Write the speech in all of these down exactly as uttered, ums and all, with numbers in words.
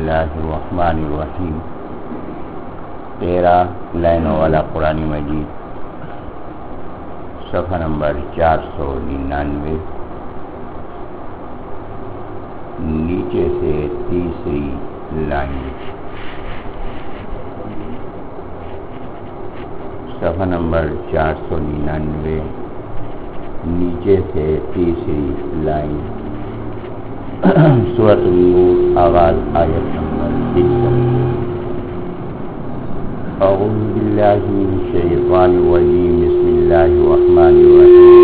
اللہ الرحمن الرحیم. تیرہ لائنوں والا قرآن مجید، صفحہ نمبر چار سو ننانوے، نیچے سے تیسری لائن. صفحہ نمبر چار سو ننانوے، نیچے سے تیسری لائن. سورۃ النور، آغاز آیت نمبر ایک سو. اعوذ باللہ من الشیطان الرجیم، بسم اللہ الرحمن الرحیم.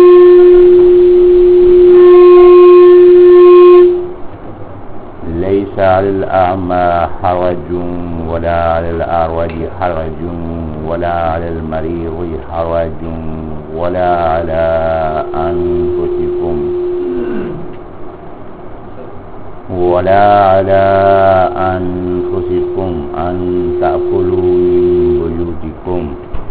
لیس علی الاعمى حرج ولا علی الاعرج حرج ولا علی المریض حرج ولا علی انفسکم ولا على أنفسكم أن تأكلوا من بيوتكم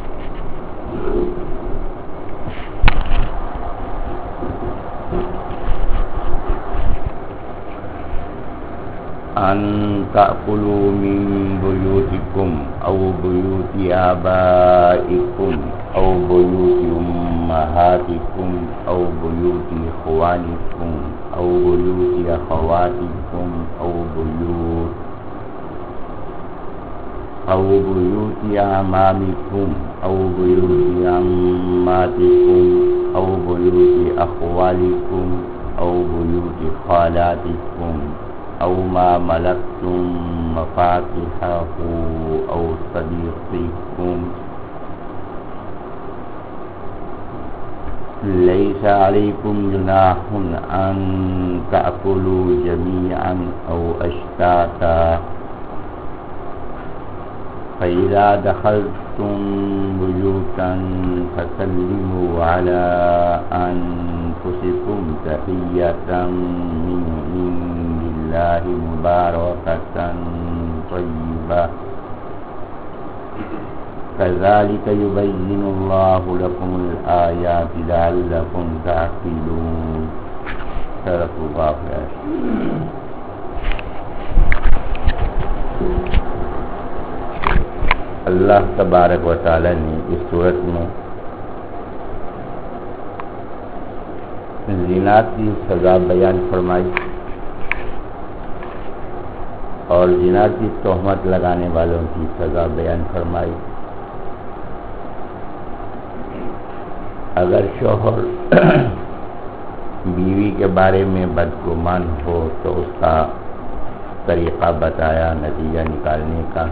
أن تأكلوا من بيوتكم أو بيوت آبائكم أو بيوت أمهاتكم أو بيوت إخوانكم أو بيوت أخواتكم أو بيوت أو بيوت أعمامكم أو بيوت عماتكم أو بيوت أخوالكم أو بيوت خالاتكم أو ما ملكتم مفاتحه أو صديقكم. ليس عليكم جناح أن تأكلوا جميعا أو أشتاتا، فإذا دخلتم بيوتا فسلموا على أنفسكم تحية من عند الله مباركة طيبة كذلك يبين الله لكم الآيات لعلكم تعقلون. صدق اللہ العظیم. اللہ تبارک و تعالی نے اس صورت میں زنا کی سزا بیان فرمائی اور زنا کی تہمت لگانے والوں کی سزا بیان فرمائی. اگر شوہر بیوی کے بارے میں بدگمان ہو تو اس کا طریقہ بتایا نتیجہ نکالنے کا،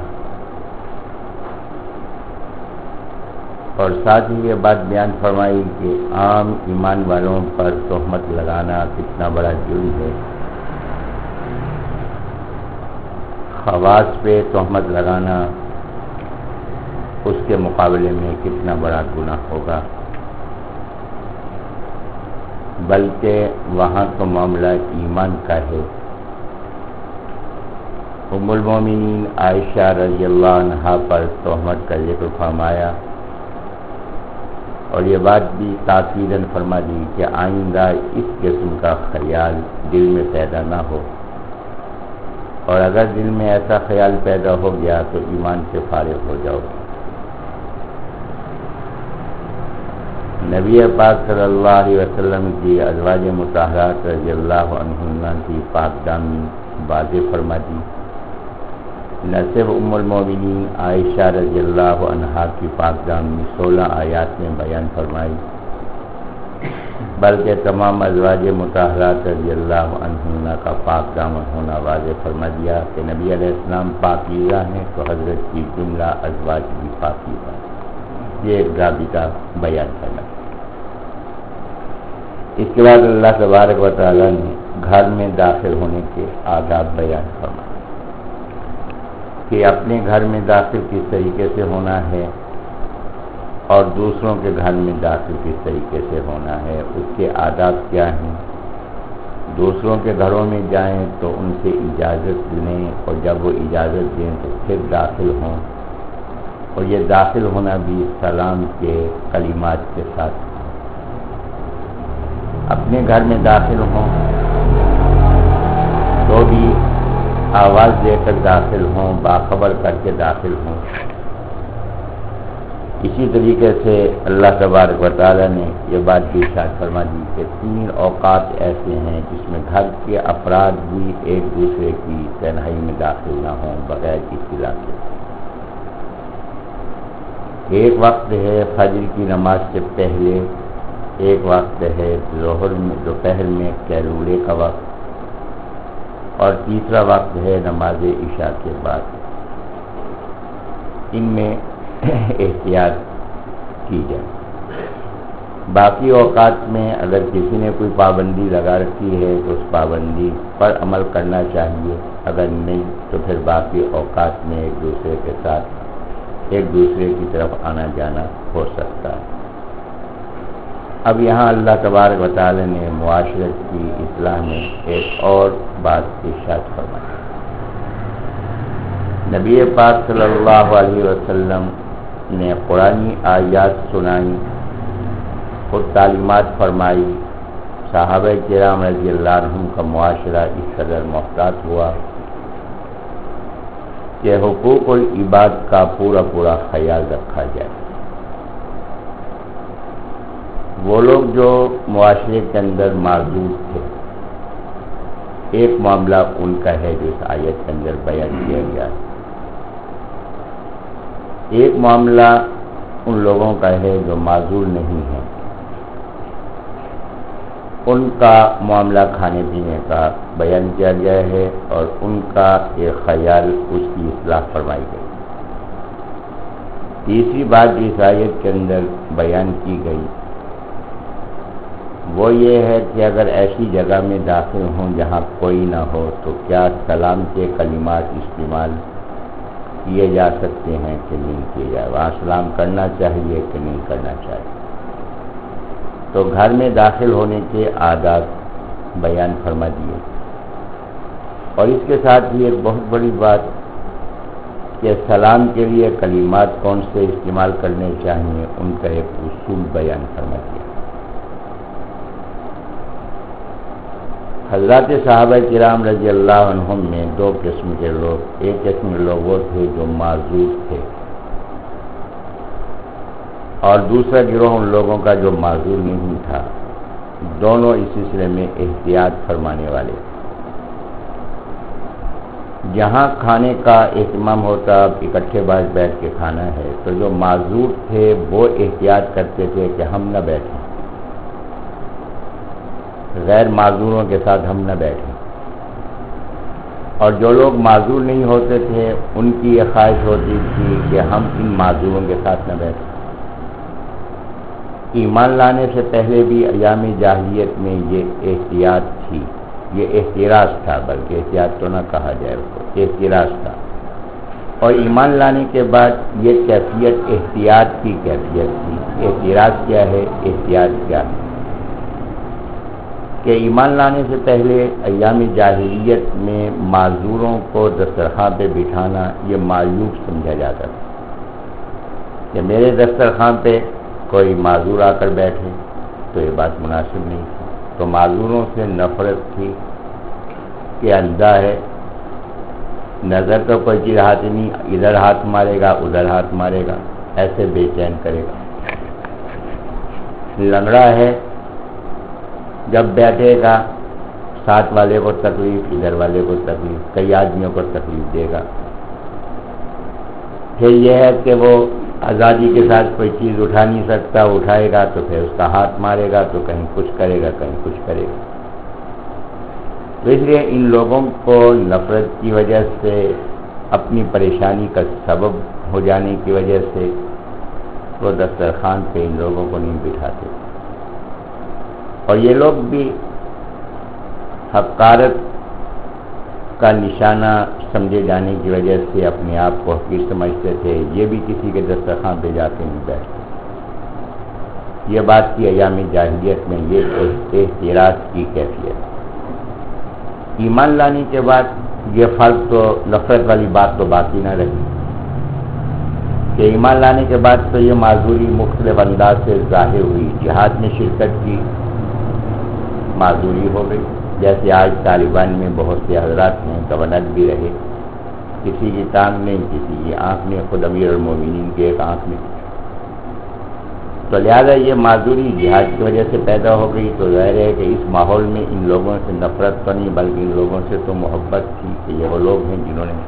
اور ساتھ ہی یہ بات بیان فرمائی کہ عام ایمان والوں پر تہمت لگانا کتنا بڑا جرم ہے، خواص پہ تہمت لگانا اس کے مقابلے میں کتنا بڑا گناہ ہوگا. بلکہ وہاں تو معاملہ ایمان کا ہے. ام المومنین عائشہ رضی اللہ عنہا پر تہمت کا ذکر فرمایا اور یہ بات بھی تاکیداً فرما دی کہ آئندہ اس قسم کا خیال دل میں پیدا نہ ہو، اور اگر دل میں ایسا خیال پیدا ہو گیا تو ایمان سے فارغ ہو جاؤ. نبی پاک صلی اللہ علیہ وسلم کی ازواج مطہرات رضی اللہ عنہن کی پاک دامنی واضح فرما دی. نہ صرف ام المومنین عائشہ رضی اللہ عنہا کی پاک دامنی سولہ آیات میں بیان فرمائی، بلکہ تمام ازواج مطہرات رضی اللہ عنہن کا پاک دامن ہونا واضح فرما دیا کہ نبی علیہ السلام پاکیزہ ہیں تو حضرت کی جملہ ازواج بھی پاکیزہ. یہ ایک ضابطہ بیان کرنا. اس کے بعد اللہ تبارک و تعالیٰ نے گھر میں داخل ہونے کے آداب بیان فرمائے کہ اپنے گھر میں داخل کس طریقے سے ہونا ہے اور دوسروں کے گھر میں داخل کس طریقے سے ہونا ہے، اس کے آداب کیا ہیں. دوسروں کے گھروں میں جائیں تو ان سے اجازت لیں، اور جب وہ اجازت دیں تو پھر داخل ہوں، اور یہ داخل ہونا بھی سلام کے کلمات کے ساتھ. اپنے گھر میں داخل ہوں تو بھی آواز دے کر داخل ہوں، باخبر کر کے داخل ہوں۔ اسی طریقے سے اللہ تبارک و تعالیٰ نے یہ بات بھی ارشاد فرما دی کہ تین اوقات ایسے ہیں جس میں گھر کے افراد بھی ایک دوسرے کی تنہائی میں داخل نہ ہوں بغیر اطلاع کے۔ ایک وقت ہے فجر کی نماز سے پہلے، ایک وقت ہے ظہر میں دوپہر میں قیلولے کا وقت، اور تیسرا وقت ہے نماز عشاء کے بعد۔ ان میں احتیاط کی جائے۔ باقی اوقات میں اگر کسی نے کوئی پابندی لگا رکھی ہے تو اس پابندی پر عمل کرنا چاہیے، اگر نہیں تو پھر باقی اوقات میں ایک دوسرے کے ساتھ ایک دوسرے کی طرف آنا جانا ہو سکتا ہے۔ اب یہاں اللہ تبارک و تعالی نے معاشرت کی اصلاح میں ایک اور بات ارشاد فرمائی۔ نبی پاک صلی اللہ علیہ وسلم نے قرآنی آیات سنائی، خود تعلیمات فرمائی، صحابہ کرام رضی اللہ عنہم کا معاشرہ اس قدر محتاط ہوا کہ حقوق العباد کا پورا پورا خیال رکھا جائے۔ وہ لوگ جو معاشرے کے اندر معذور تھے، ایک معاملہ ان کا ہے جو اس آیت کے اندر بیان کیا گیا ہے۔ ایک معاملہ ان لوگوں کا ہے جو معذور نہیں ہیں، ان کا معاملہ کھانے پینے کا بیان کیا گیا ہے اور ان کا ایک خیال اس کی اصلاح فرمائی گئی۔ تیسری بات جو اس آیت کے اندر بیان کی گئی وہ یہ ہے کہ اگر ایسی جگہ میں داخل ہوں جہاں کوئی نہ ہو تو کیا سلام کے کلمات استعمال کیے جا سکتے ہیں کہ نہیں کیے جائے، وہاں سلام کرنا چاہیے کہ نہیں کرنا چاہیے۔ تو گھر میں داخل ہونے کے آداب بیان فرما دیے، اور اس کے ساتھ ہی ایک بہت بڑی بات کہ سلام کے لیے کلمات کون سے استعمال کرنے چاہیے ان کا ایک اصول بیان فرما دیا۔ حضرات صحابہ کرام رضی اللہ عنہم میں دو قسم کے لوگ، ایک قسم کے لوگ وہ تھے جو معذور تھے، اور دوسرا گروہ ان لوگوں کا جو معذور نہیں تھا۔ دونوں اس سلسلے میں احتیاط فرمانے والے۔ جہاں کھانے کا اہتمام ہوتا اکٹھے باز بیٹھ کے کھانا ہے تو جو معذور تھے وہ احتیاط کرتے تھے کہ ہم نہ بیٹھیں، غیر معذوروں کے ساتھ ہم نہ بیٹھیں، اور جو لوگ معذور نہیں ہوتے تھے ان کی یہ خواہش ہوتی تھی کہ ہم ان معذوروں کے ساتھ نہ بیٹھیں۔ ایمان لانے سے پہلے بھی ایام جاہلیت میں یہ احتیاط تھی، یہ احتراز تھا، بلکہ احتیاط تو نہ کہا جائے اس کو، احتراز تھا۔ اور ایمان لانے کے بعد یہ کیفیت احتیاط کی کیفیت تھی۔ احتراز کیا ہے، احتیاط کیا ہے؟ کہ ایمان لانے سے پہلے ایام جاہلیت میں معذوروں کو دسترخوان پہ بٹھانا یہ معیوب سمجھا جاتا تھا کہ میرے دسترخوان پہ کوئی معذور آ کر بیٹھے تو یہ بات مناسب نہیں تھی۔ تو معذوروں سے نفرت تھی کہ اندھا ہے، نظر تو کوئی چیز ہاتھ نہیں، ادھر ہاتھ مارے گا ادھر ہاتھ مارے گا، ایسے بے چین کرے گا۔ لنگڑا ہے، جب بیٹھے گا ساتھ والے کو تکلیف، ادھر والے کو تکلیف، کئی آدمیوں کو تکلیف دے گا۔ پھر یہ ہے کہ وہ آزادی کے ساتھ کوئی چیز اٹھا نہیں سکتا، اٹھائے گا تو پھر اس کا ہاتھ مارے گا، تو کہیں کچھ کرے گا کہیں کچھ کرے گا۔ تو اس لیے ان لوگوں کو نفرت کی وجہ سے، اپنی پریشانی کا سبب ہو جانے کی وجہ سے وہ دسترخوان پہ ان لوگوں کو نہیں بٹھاتے، اور یہ لوگ بھی حقارت کا نشانہ سمجھے جانے کی وجہ سے اپنے آپ کو حقیر سمجھتے تھے، یہ بھی کسی کے دسترخوان پہ جا کے نہیں بیٹھتے۔ یہ بات کی ایام جاہلیت میں یہ احتراز کی کیفیت۔ ایمان لانے کے بعد یہ فرق تو نفرت والی بات تو باقی نہ رہی کہ ایمان لانے کے بعد تو یہ معذوری مختلف انداز سے ظاہر ہوئی۔ جہاد میں شرکت کی، معذوری ہو گئی، جیسے آج طالبان میں بہت سے حضرات ہیں، گورنر بھی رہے، کسی کی ٹانگ نہیں، کسی کی آنکھ میں، خود امیر المومنین کی ایک آنکھ میں، تو لہٰذا یہ معذوری جہاد کی وجہ سے پیدا ہو گئی، تو ظاہر ہے کہ اس ماحول میں ان لوگوں سے نفرت تو نہیں بلکہ ان لوگوں سے تو محبت تھی کہ یہ وہ لوگ ہیں جنہوں نے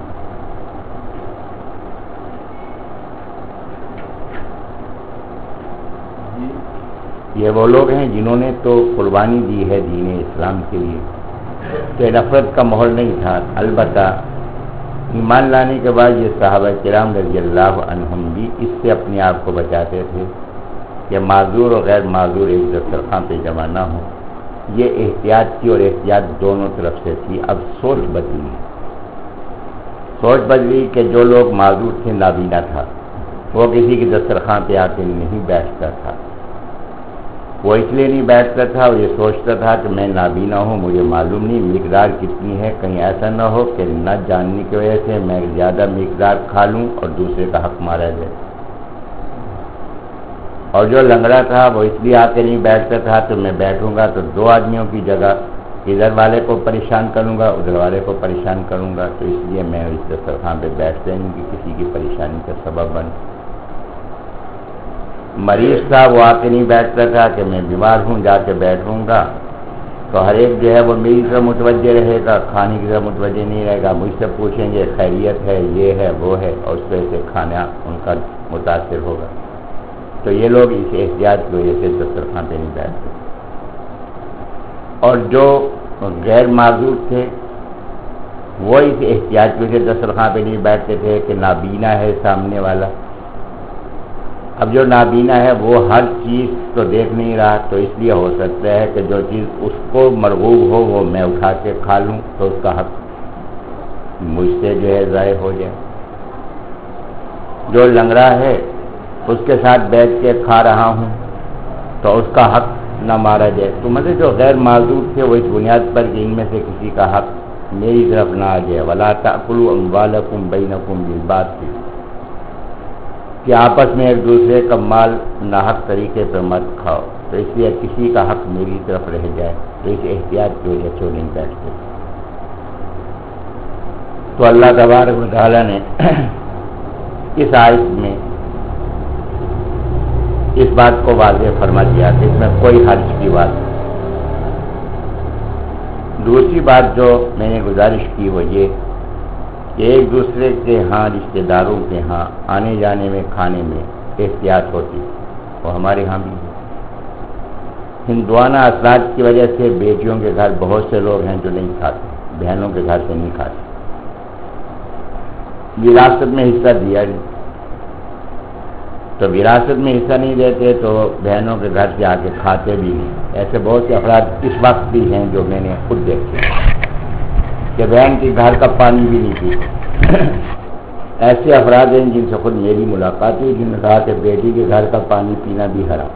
یہ وہ لوگ ہیں جنہوں نے تو قربانی دی ہے دین اسلام کے لیے، تو نفرت کا ماحول نہیں تھا۔ البتہ ایمان لانے کے بعد یہ صحابہ کرام رضی اللہ عنہم بھی اس سے اپنے آپ کو بچاتے تھے کہ معذور اور غیر معذور ایک دسترخوان پہ جمع نہ ہو۔ یہ احتیاط تھی اور احتیاط دونوں طرف سے تھی۔ اب سوچ بدلی سوچ بدلی کہ جو لوگ معذور تھے، نابینا تھا، وہ کسی کے دسترخوان پہ آ کے نہیں بیٹھتا تھا، وہ اس لیے نہیں بیٹھتا تھا، وہ یہ سوچتا تھا کہ میں نابینا ہوں، مجھے معلوم نہیں مقدار کتنی ہے، کہیں ایسا نہ ہو کہ نہ جاننے کی وجہ سے میں زیادہ مقدار کھا لوں اور دوسرے کا حق مارا جائے۔ اور جو لنگڑا تھا وہ اس لیے آ کے نہیں بیٹھتا تھا تو میں بیٹھوں گا تو دو آدمیوں کی جگہ ادھر والے کو پریشان کروں گا، ادھر والے کو پریشان کروں گا، تو اس لیے میں اس دسترخوان پہ بیٹھتے نہیں کہ کسی کی پریشانی کا سبب بن۔ مریض تھا، وہ آ کے نہیں بیٹھتا تھا کہ میں بیمار ہوں جا کے بیٹھوں گا، تو ہر ایک جو ہے وہ میری طرف متوجہ رہے گا، کھانے کی طرف متوجہ نہیں رہے گا، مجھ سے پوچھیں گے خیریت ہے، یہ ہے وہ ہے، اور اس وجہ سے کھانا ان کا متاثر ہوگا۔ تو یہ لوگ اس احتیاط کی وجہ سے دسترخوان پہ نہیں بیٹھتے، اور جو غیر معذور تھے وہ اس احتیاط کی وجہ سے دسترخوان پہ نہیں بیٹھتے تھے کہ نابینا ہے سامنے والا۔ اب جو نابینا ہے وہ ہر چیز تو دیکھ نہیں رہا، تو اس لیے ہو سکتا ہے کہ جو چیز اس کو مرغوب ہو وہ میں اٹھا کے کھا لوں تو اس کا حق مجھ سے جو ہے ضائع ہو جائے۔ جو لنگڑا ہے اس کے ساتھ بیٹھ کے کھا رہا ہوں تو اس کا حق نہ مارا جائے۔ تو مطلب جو غیر معذور تھے وہ اس بنیاد پر کہ ان میں سے کسی کا حق میری طرف نہ آ جائے، وَلَا تَأْكُلُوا أَمْوَالَكُمْ بَيْنَكُمْ بِالْبَاطِلِ، کہ آپس میں ایک دوسرے کا مال ناحق طریقے پر مت کھاؤ، تو اس لیے کسی کا حق میری طرف رہ جائے، تو اس احتیاط کی وجہ سے نہیں بیٹھتے۔ تو اللہ تبارک و تعالیٰ نے اس آیت میں اس بات کو واضح فرما دیا کہ اس میں کوئی حرج کی بات نہیں۔ دوسری بات جو میں نے گزارش کی وہ یہ کہ ایک دوسرے کے ہاں رشتہ داروں کے ہاں آنے جانے میں کھانے میں احتیاط ہوتی، وہ ہمارے ہاں بھی ہے۔ ہندوانہ اثرات کی وجہ سے بیٹیوں کے گھر بہت سے لوگ ہیں جو نہیں کھاتے، بہنوں کے گھر سے نہیں کھاتے، وراثت میں حصہ دیا نہیں، تو وراثت میں حصہ نہیں دیتے تو بہنوں کے گھر سے آ کے کھاتے بھی نہیں۔ ایسے بہت سے افراد اس وقت بھی ہیں جو میں نے خود دیکھے کہ بہن کے گھر کا پانی بھی نہیں پیتے۔ ایسے افراد ہیں جن سے خود میری ملاقات ہوئی، جن نے کہا کہ بیٹی کے گھر کا پانی پینا بھی حرام۔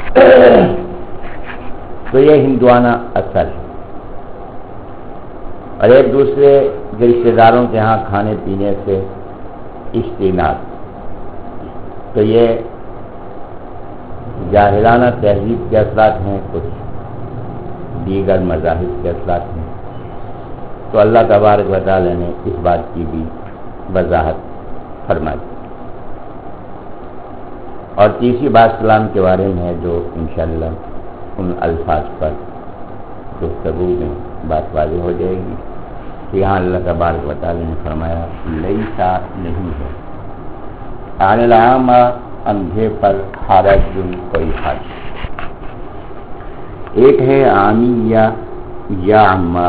تو یہ ہندوانہ اثر ہے، اور ایک دوسرے کے رشتے داروں کے ہاں کھانے پینے سے اجتناب، تو یہ جاہلانہ تہذیب کے اثرات ہیں، کچھ دیگر مذاہب کے اثرات ہیں۔ تو اللہ تبارک و تعالیٰ نے اس بات کی بھی وضاحت فرما دی۔ اور تیسری بات سلام کے بارے میں ہے جو انشاءاللہ ان الفاظ پر گفتگو میں بات واضح ہو جائے گی کہ یہاں اللہ تبارک و تعالیٰ نے فرمایا لیسا نہیں ہے، عن العامہ اندھے پر حرج کوئی حرج۔ ایک ہے عامیہ یا عامہ،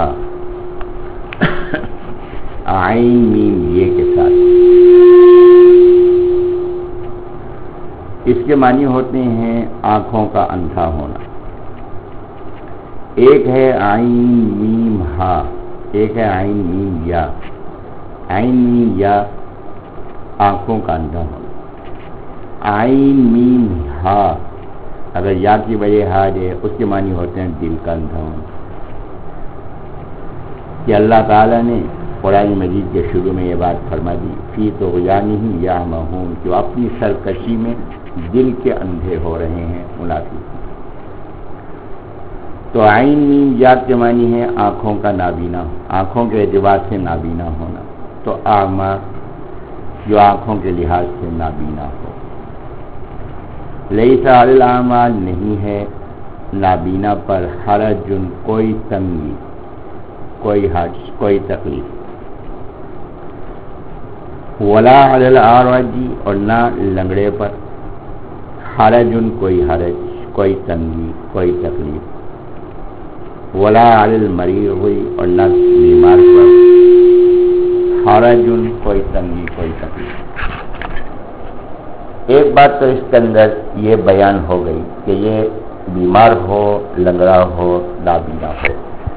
عین میم یہ کے ساتھ، اس کے معنی ہوتے ہیں آنکھوں کا اندھا ہونا۔ ایک ہے عین میم ہا، ایک ہے عین میم یا۔ عین میم یا آنکھوں کا اندھا ہونا، عین میم ہا اگر یا کی وجہ ہا جائے اس کے معنی ہوتے ہیں دل کا اندھا ہونا۔ کہ اللہ تعالیٰ نے قرآن مجید کے شروع میں یہ بات فرما دی فی طغیانہم یعمہون، کہ وہ اپنی سرکشی میں دل کے اندھے ہو رہے ہیں منافق۔ تو عین میم یا کے معنی ہے آنکھوں کا نابینا، آنکھوں کے اعتبار سے نابینا ہونا، تو اعمیٰ جو آنکھوں کے لحاظ سے نابینا ہو۔ لیس علی الاعمیٰ نہیں ہے نابینا پر حرج کوئی تنگی، کوئی حرج، کوئی تکلیف، ولا علی الاعرج اور نہ لنگڑے پر حرج کوئی حرج، کوئی تنگی، کوئی تکلیف، ولا علی المریض اور نہ بیمار پر حرج کوئی تنگی، کوئی تکلیف۔ ایک بات تو اس کے اندر یہ بیان ہو گئی کہ یہ بیمار ہو، لنگڑا ہو، نابینا ہو،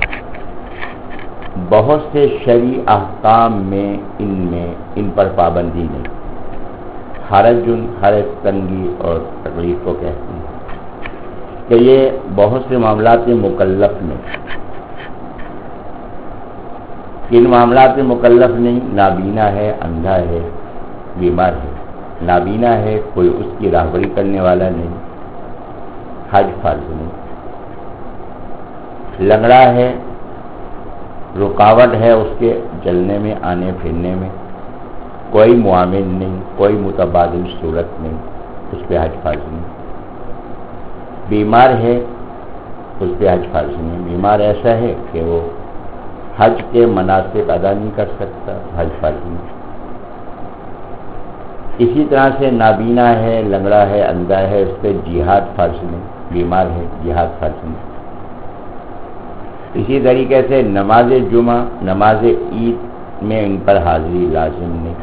بہت سے شرعی احکام میں ان میں ان پر پابندی نہیں۔ حرج حرج تنگی اور تکلیف کو کہتے ہیں کہ یہ بہت سے معاملات مکلف میں، ان معاملات مکلف نہیں، نابینا ہے، اندھا ہے، بیمار ہے، نابینا ہے، کوئی اس کی راہبری کرنے والا نہیں، حج فرض نہیں، لنگڑا ہے، رکاوٹ ہے اس کے چلنے میں، آنے پھرنے میں، کوئی معامل نہیں، کوئی متبادل صورت نہیں، اس پہ حج فرض نہیں، بیمار ہے، اس پہ حج فرض نہیں، بیمار ایسا ہے کہ وہ حج کے مناسک ادا نہیں کر سکتا، حج فرض نہیں۔ اسی طرح سے نابینا ہے، لنگڑا ہے، اندھا ہے، اس پہ جہاد فرض نہیں، بیمار ہے، جہاد فرض نہیں۔ اسی طریقے سے نماز جمعہ، نماز عید میں ان پر حاضری لازم نہیں،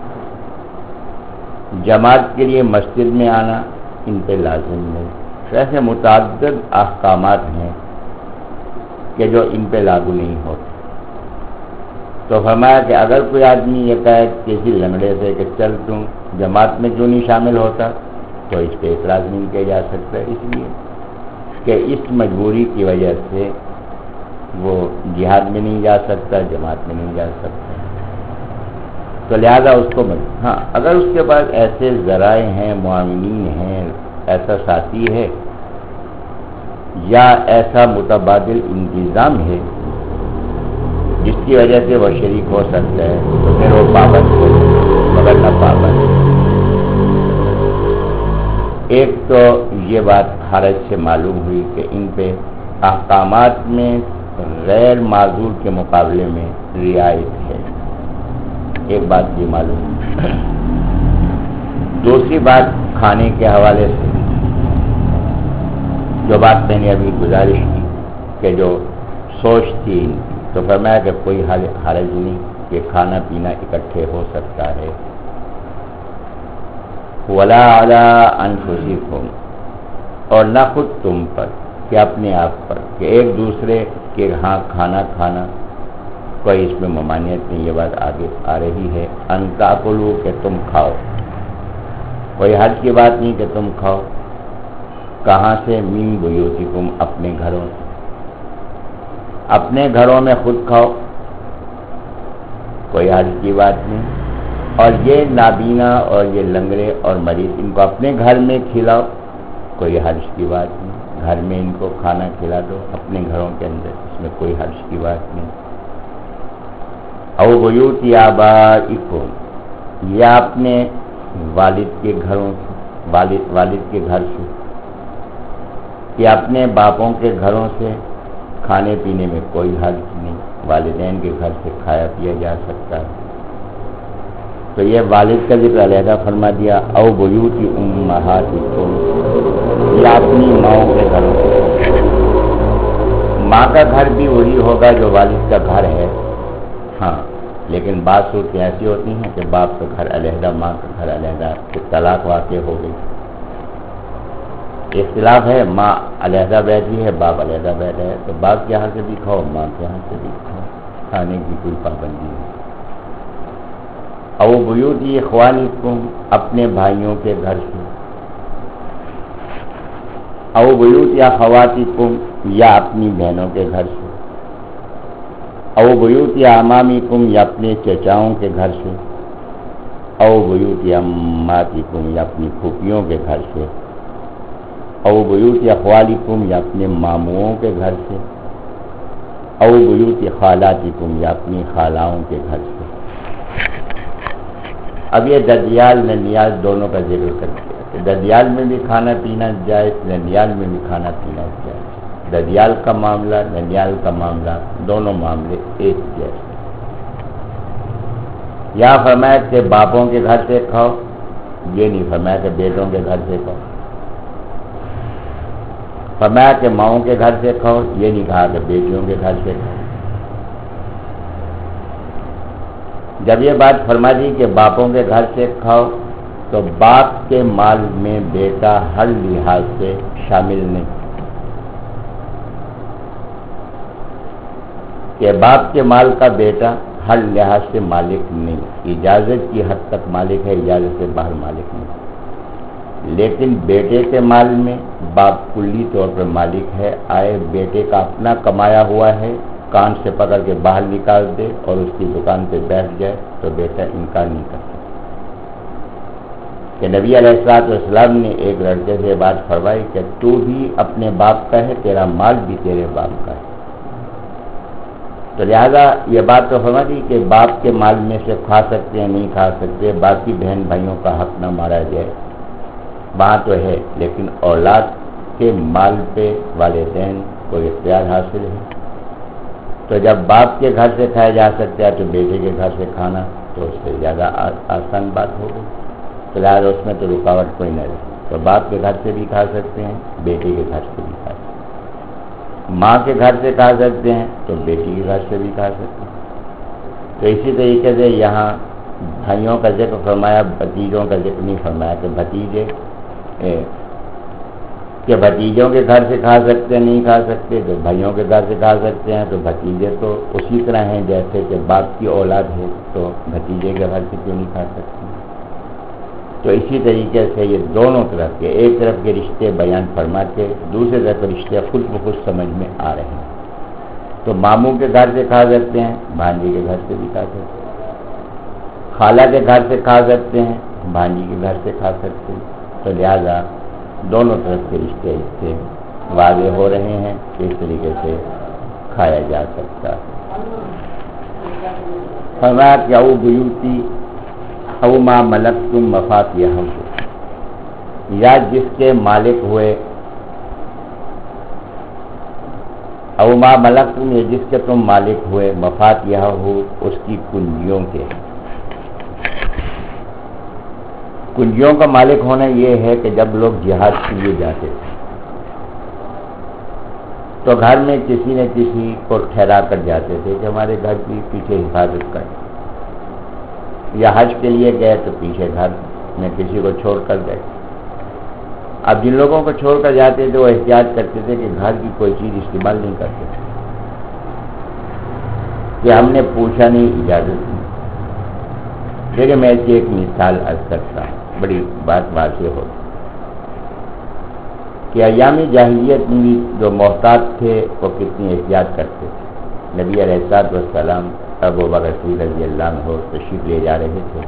جماعت کے لیے مسجد میں آنا ان پہ لازم نہیں۔ ایسے متعدد احکامات ہیں کہ جو ان پہ لاگو نہیں ہوتے۔ تو فرمایا کہ اگر کوئی آدمی یہ کہے کسی لنگڑے سے کہ چل تم جماعت میں کیوں نہیں شامل ہوتا، تو اس پہ اعتراض نہیں کیا جا سکتا، اس لیے کہ اس مجبوری کی وجہ سے وہ جہاد میں نہیں جا سکتا، جماعت میں نہیں جا سکتا، تو لہذا اس کو مجبور۔ ہاں اگر اس کے پاس ایسے ذرائع ہیں، معاونین ہیں، ایسا ساتھی ہے یا ایسا متبادل انتظام ہے جس کی وجہ سے وہ شریک ہو سکتا ہے، تو پھر وہ پابند ہو، مگر نہ پابند۔ ایک تو یہ بات حرج سے معلوم ہوئی کہ ان پہ احکامات میں غیر معذور کے مقابلے میں رعایت ہے، ایک بات یہ معلوم۔ دوسری بات کھانے کے حوالے سے جو بات میں نے ابھی گزارش کی کہ جو سوچ تھی، تو فرمایا کہ کوئی حرج نہیں کہ کھانا پینا اکٹھے ہو سکتا ہے۔ ولا علی انفسکم اور نہ خود تم پر کہ اپنے آپ پر کہ ایک دوسرے کے ہاں کھانا کھانا کوئی اس میں ممانعت نہیں، یہ بات آگے آ رہی ہے۔ ان تاکلوا کہ تم کھاؤ، کوئی حد کی بات نہیں کہ تم کھاؤ، کہاں سے؟ من بیوتکم اپنے گھروں سے، اپنے گھروں میں خود کھاؤ، کوئی حرج کی بات نہیں۔ اور یہ نابینا اور یہ لنگڑے اور مریض ان کو اپنے گھر میں کھلاؤ، کوئی حرج کی بات نہیں، گھر میں ان کو کھانا کھلا دو اپنے گھروں کے اندر، اس میں کوئی حرج کی بات نہیں۔ او بیوت آبائکم یا اپنے والد کے گھروں سے، والد والد کے گھر سے یا اپنے باپوں کے گھروں سے کھانے پینے میں کوئی حرج نہیں، والدین کے گھر سے کھایا پیا جا سکتا ہے۔ تو یہ والد کا ذکر علیحدہ فرما دیا۔ او بیوت امہاتکم یا اپنی ماؤں کے گھروں سے، ماں کا گھر بھی وہی ہوگا جو والد کا گھر ہے، ہاں لیکن بعض صورتیں ایسی ہوتی ہیں کہ باپ کا گھر علیحدہ، ماں کا گھر علیحدہ، کہ طلاق واقع ہو گئی، اختلاف ہے، ماں علیحدہ بیٹھی ہے، باپ علیحدہ بیٹھا ہے، تو باپ کے یہاں سے بھی کھاؤ، ماں کے یہاں سے بھی کھاؤ، کھانے کی کوئی پابندی نہیں۔ او بیوت اخوانکم اپنے بھائیوں کے گھر سے، او بیوت اخواتکم یا اپنی بہنوں کے گھر سے، او بیوت اعمامکم یا اپنے چچاؤں کے گھر سے، او بیوت اماتکم یا اپنی پھوپھیوں کے گھر سے، او بیوت اخوالکم یا اپنے ماموں کے گھر سے، او بیوت خالاتکم یا اپنی خالاؤں کے گھر سے۔ اب یہ ددیال ننیال دونوں کا ذکر کر دیا کہ ددیال میں بھی کھانا پینا جائز، ننیال میں بھی کھانا پینا جائز۔ ددیال کا معاملہ، ننیال کا معاملہ، دونوں معاملے ایک جیسے۔ یا فرمایا کہ باپوں کے گھر سے کھاؤ، یہ نہیں فرمایا کہ بیٹوں کے گھر سے کھاؤ۔ فرمایا کہ ماؤں کے گھر سے کھاؤ، یہ نہیں کہا کہ بیٹیوں کے گھر سے کھاؤ۔ جب یہ بات فرما دی کہ باپوں کے گھر سے کھاؤ، تو باپ کے مال میں بیٹا ہر لحاظ سے شامل نہیں، کہ باپ کے مال کا بیٹا ہر لحاظ سے مالک نہیں، اجازت کی حد تک مالک ہے، اجازت سے باہر مالک نہیں، لیکن بیٹے کے مال میں باپ کلی طور پر مالک ہے۔ آئے بیٹے کا اپنا کمایا ہوا ہے، کان سے پکڑ کے باہر نکال دے اور اس کی دکان پہ بیٹھ جائے تو بیٹا انکار نہیں کر سکتا۔ کہ نبی علیہ الصلوۃ والسلام نے ایک لڑکے سے بات فرمائی کہ تو بھی اپنے باپ کا ہے، تیرا مال بھی تیرے باپ کا ہے، تو لہذا یہ بات تو فرما دی کہ باپ کے مال میں سے کھا سکتے ہیں، نہیں کھا سکتے، باقی بہن بھائیوں کا حق نہ مارا جائے، وہاں تو ہے، لیکن اولاد کے مال پہ والدین کو اختیار حاصل ہے۔ تو جب باپ کے گھر سے کھایا جا سکتا ہے تو بیٹے کے گھر سے کھانا تو اس سے زیادہ آسان بات ہو گئی، تو لہٰذا اس میں تو رکاوٹ کوئی نہ رہے، تو باپ کے گھر سے بھی کھا سکتے ہیں، بیٹے کے گھر سے بھی کھا سکتے ہیں، ماں کے گھر سے کھا سکتے ہیں تو بیٹی کے گھر سے بھی کھا سکتے ہیں۔ تو اسی طریقے سے یہاں بھائیوں کا ذکر فرمایا، بھتیجوں کا ذکر نہیں فرمایا کہ بھتیجے کہ بھتیجوں کے گھر سے کھا سکتے ہیں، نہیں کھا سکتے، تو بھائیوں کے گھر سے کھا سکتے ہیں، تو بھتیجے تو اسی طرح ہیں جیسے کہ باپ کی اولاد ہے، تو بھتیجے کے گھر سے کیوں نہیں کھا سکتے۔ تو اسی طریقے سے یہ دونوں طرف کے، ایک طرف کے رشتے بیان فرما کے دوسرے طرف کے رشتے خود بخود سمجھ میں آ رہے ہیں۔ تو ماموں کے گھر سے کھا سکتے ہیں، بھانجی کے گھر سے بھی کھا سکتے ہیں، خالہ کے گھر سے کھا سکتے ہیں، بھانجی کے گھر سے کھا سکتے ہیں، تو لہذا دونوں طرف کے رشتے اس سے واضح ہو رہے ہیں کہ اس طریقے سے کھایا جا سکتا ہے۔ فرمایا کہ او بیوتی او ما ملکتم مفاتیحہ، یا جس کے مالک ہوئے، او ما ملکتم یا جس کے تم مالک ہوئے، مفاتیحہ ہو اس کی کنجیوں کے۔ کنجیوں کا مالک ہونا یہ ہے کہ جب لوگ جہاد کے لیے جاتے تھے تو گھر میں کسی نہ کسی کو ٹھہرا کر جاتے تھے کہ ہمارے گھر کی پیچھے حفاظت کریں، یا حج کے لیے گئے تو پیچھے گھر میں کسی کو چھوڑ کر گئے۔ اب جن لوگوں کو چھوڑ کر جاتے تھے وہ احتیاط کرتے تھے کہ گھر کی کوئی چیز استعمال نہیں کرتے تھے، کہ ہم نے پوچھا نہیں، اجازت نہیں۔ لیکن میں اس کی ایک مثال عرض کرتا ہوں، بڑی بات واضح ہو کہ ایام جاہلیت میں بھی جو محتاط تھے وہ کتنی احتیاط کرتے تھے۔ نبی علیہ الصلوۃ والسلام ابو بکر صدیق رضی اللہ عنہ تشریف لے جا رہے تھے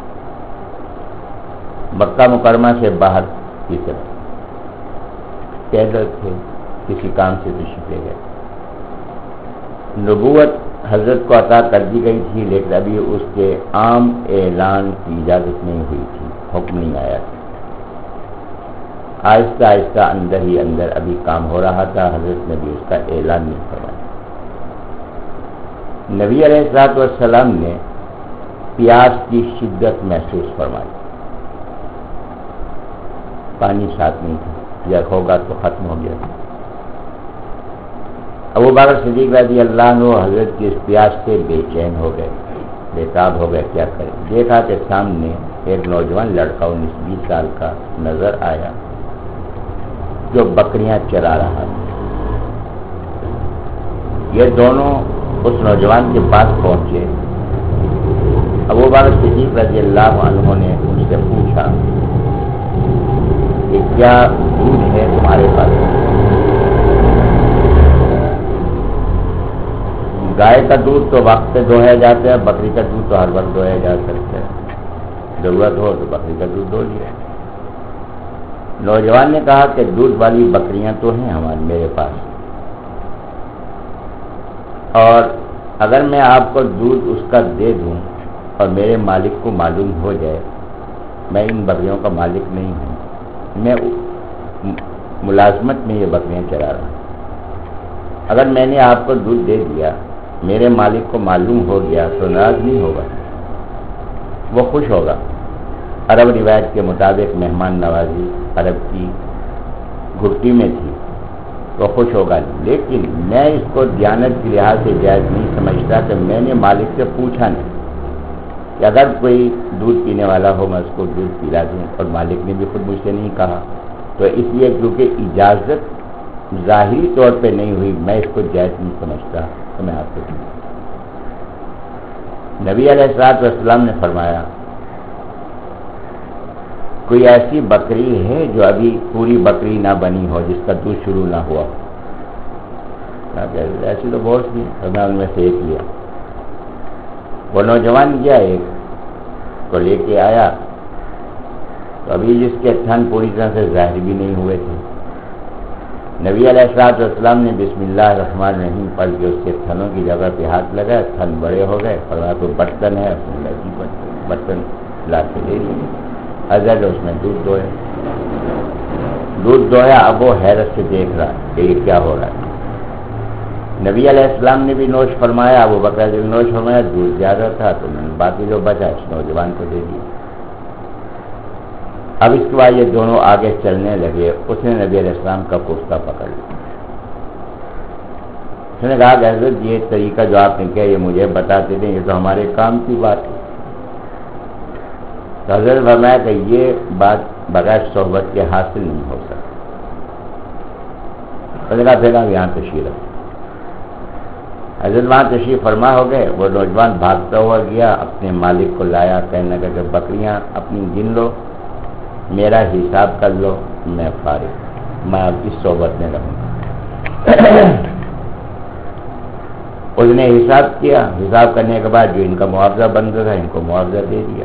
مکہ مکرمہ سے باہر کی طرف، پیدل تھے، کسی کام سے تشریف لے گئے۔ نبوت حضرت کو عطا کر دی گئی تھی، لیکن ابھی اس کے عام اعلان کی اجازت نہیں ہوئی تھی، حکم نہیں آیا تھا۔ آہستہ آہستہ اندر ہی اندر ابھی کام ہو رہا تھا، حضرت نے بھی اس کا اعلان نہیں فرمایا۔ نبی علیہ الصلوۃ والسلام نے پیاس کی شدت محسوس فرمائی، پانی ساتھ نہیں تھا، یا ہوگا تو ختم ہو گیا۔ ابو بکر صدیق رضی اللہ عنہ حضرت کی اس پیاس سے بے چین ہو گئے، بے تاب ہو گئے، کیا کریں۔ دیکھا کہ سامنے ایک نوجوان لڑکا انیس بیس سال کا نظر آیا جو بکریاں چرا رہا تھا۔ یہ دونوں اس نوجوان کے پاس پہنچے۔ ابو بکر صدیق رضی اللہ عنہ نے ان سے پوچھا کہ کیا دودھ ہے تمہارے پاس؟ گائے کا دودھ تو وقت پہ دوہیا جاتا ہے، بکری کا دودھ تو ہر وقت دوہیا جا سکتا ہے، ضرورت ہو تو بکری کا دودھ دو لیا۔ نوجوان نے کہا کہ دودھ والی بکریاں تو ہیں ہمارے میرے پاس، اور اگر میں آپ کو دودھ اس کا دے دوں اور میرے مالک کو معلوم ہو جائے میں ان بکریوں کا مالک نہیں ہوں، میں ملازمت میں یہ بکریاں چلا رہا ہوں، اگر میں نے آپ کو دودھ دے دیا میرے مالک کو معلوم ہو گیا تو ناراض نہیں ہوگا، وہ خوش ہوگا۔ عرب روایت کے مطابق مہمان نوازی عرب کی گھٹی میں تھی تو خوش ہوگا، لیکن میں اس کو دیانت کے لحاظ سے جائز نہیں سمجھتا کہ میں نے مالک سے پوچھا نہیں کہ اگر کوئی دودھ پینے والا ہو میں اس کو دودھ پلا دوں، اور مالک نے بھی خود مجھ سے نہیں کہا، تو اس لیے کیونکہ اجازت ظاہری طور پہ نہیں ہوئی میں اس کو جائز نہیں سمجھتا، تو میں آپ کو نبی علیہ الصلوۃ والسلام نے فرمایا کوئی ایسی بکری ہے جو ابھی پوری بکری نہ بنی ہو جس کا دودھ شروع نہ ہوا؟ ایسی تو بہت سی، میں ان میں سے ایک لیا۔ وہ نوجوان گیا ایک کو لے کے آیا تو ابھی جس کے تھن پوری طرح سے ظاہر بھی نہیں ہوئے تھے، نبی علیہ الصلوۃ والسلام نے بسم اللہ الرحمن الرحیم پڑھ کے اس کے تھنوں کی جگہ پہ ہاتھ لگایا، تھن بڑے ہو گئے، فرمایا تو برتن ہے، برتن لا کے دے دیے، حضرت اس میں دودھ دویا دودھ دویا اب وہ حیرت سے دیکھ رہا کہ یہ کیا ہو رہا ہے۔ نبی علیہ السلام نے بھی نوش فرمایا، ابو بکر نے بھی نوش فرمایا، دودھ زیادہ تھا تو میں نے باقی جو بچا اس نوجوان کو دے دیا۔ اب اس کے بعد یہ دونوں آگے چلنے لگے، اس نے نبی علیہ السلام کا کرتا پکڑ لیا، اس نے کہا کہ حضرت یہ طریقہ جو آپ نے کیا یہ مجھے بتاتے تھے، یہ تو ہمارے کام کی بات ہے۔ تو حضرت فرمایا کہ یہ بات بغیر صحبت کے حاصل نہیں ہو سکتی، تو نے کہا پھر آپ یہاں تشریف رکھیں۔ حضرت وہاں تشریف فرما ہو گئے، وہ نوجوان بھاگتا ہوا گیا، اپنے مالک کو لایا، کہنے لگا کہ بکریاں اپنی گن لو، میرا حساب کر لو، میں فارغ، میں آپ کی صحبت میں رہوں گا۔ اس نے حساب کیا، حساب کرنے کے بعد جو ان کا معاوضہ بنتا تھا ان کو معاوضہ دے دیا۔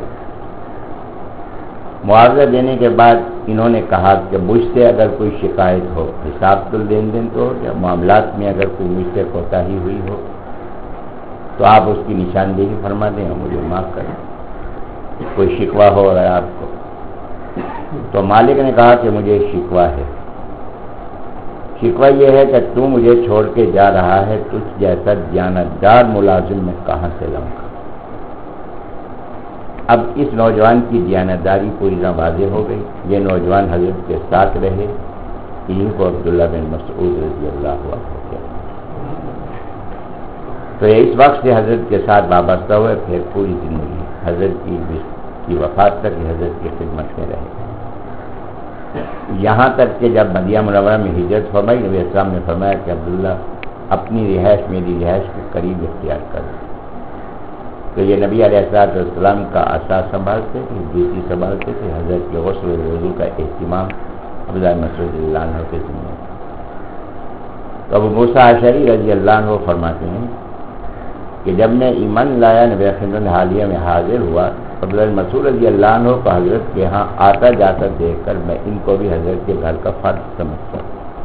معاوضہ دینے کے بعد انہوں نے کہا کہ مجھ سے اگر کوئی شکایت ہو، حساب تو لین دین تو ہو گیا، معاملات میں اگر کوئی مجھ سے کوتاہی ہوئی ہو تو آپ اس کی نشاندہی فرما دیں اور مجھے معاف کریں، کوئی شکوہ ہو اگر آپ کو۔ تو مالک نے کہا کہ مجھے شکوہ ہے، شکوہ یہ ہے کہ تو مجھے چھوڑ کے جا رہا ہے، تجھ جیسا دیانتدار ملازم میں کہاں سے لاؤں گا۔ اب اس نوجوان کی دیانتداری پوری طرح واضح ہو گئی، یہ نوجوان حضرت کے ساتھ رہے، انہیں کو عبداللہ بن مسعود رضی اللہ عنہ کیا، تو اس وقت سے حضرت کے ساتھ وابستہ ہوئے، پھر پوری زندگی حضرت کی کی وفات تک حضرت کی خدمت میں رہے، یہاں تک کہ جب مدینہ منورہ میں ہجرت فرمائی، نبی اسلام نے فرمایا کہ عبداللہ اپنی رہائش میری رہائش کے قریب اختیار کر، تو یہ نبی علیہ السلام کا اثاث سنبھالتے تھے، ڈیوٹی سنبھالتے تھے، حضرت کے غسل و وضو کا اہتمام عبداللہ مسعود رضی اللہ عنہ کے ذمہ۔ تو ابو موسیٰ اشعری رضی اللہ عنہ فرماتے ہیں کہ جب میں ایمان لایا نبی خدمت حالیہ میں حاضر ہوا، عبداللہ مسعود رضی اللہ عنہ کو حضرت کے ہاں آتا جاتا دیکھ کر میں ان کو بھی حضرت کے گھر کا فرد سمجھتا۔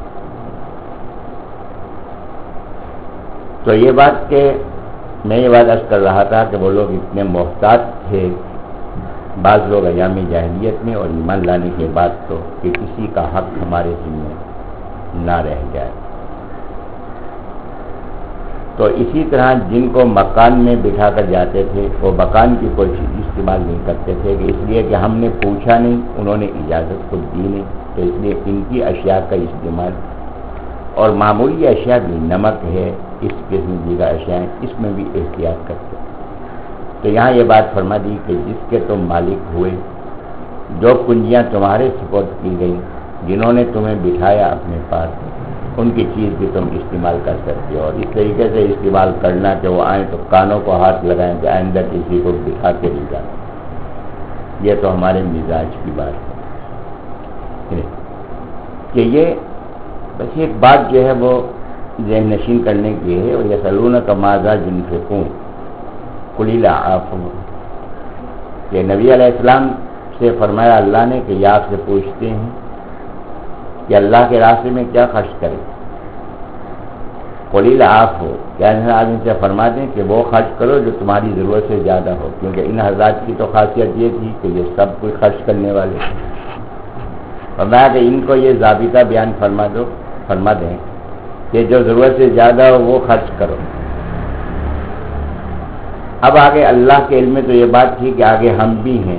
تو یہ بات کہ میں یہ بات عرض کر رہا تھا کہ وہ لوگ اتنے محتاط تھے، بعض لوگ ایام جاہلیت میں اور ایمان لانے کے بعد تو کہ کسی کا حق ہمارے ذمہ نہ رہ جائے، تو اسی طرح جن کو مکان میں بٹھا کر جاتے تھے وہ مکان کی کوئی چیز استعمال نہیں کرتے تھے کہ اس لیے کہ ہم نے پوچھا نہیں، انہوں نے اجازت خود دی نہیں، تو اس لیے ان کی اشیاء کا استعمال، اور معمولی اشیاء بھی نمک ہے، اس قسم دیگر اشیاء ہیں، اس میں بھی احتیاط کرتے۔ تو یہاں یہ بات فرما دی کہ جس کے تم مالک ہوئے، جو کنجیاں تمہارے سپرد کی گئیں، جنہوں نے تمہیں بٹھایا اپنے پاس، ان کی چیز بھی تم استعمال کر سکتے ہو، اور اس طریقے سے استعمال کرنا کہ وہ آئیں تو کانوں کو ہاتھ لگائیں کہ آئندہ کسی کو بٹھا کے نہیں جانا، یہ تو ہمارے مزاج کی بات ہے کہ یہ بس ایک بات جو ہے وہ ذہن نشین کرنے کی ہے، اور یسألونک ماذا ينفقون قل العفو، کہ نبی علیہ السلام سے فرمایا اللہ نے کہ یہ آپ سے پوچھتے ہیں کہ اللہ کے راستے میں کیا خرچ کرے. قلیل آپ ہو کیا آپ ان سے فرما دیں کہ وہ خرچ کرو جو تمہاری ضرورت سے زیادہ ہو، کیونکہ ان حضرات کی تو خاصیت یہ تھی کہ یہ سب کچھ خرچ کرنے والے تھے. فرمایا کہ ان کو یہ ضابطہ بیان فرما دو فرما دیں کہ جو ضرورت سے زیادہ ہو وہ خرچ کرو. اب آگے اللہ کے علم میں تو یہ بات تھی کہ آگے ہم بھی ہیں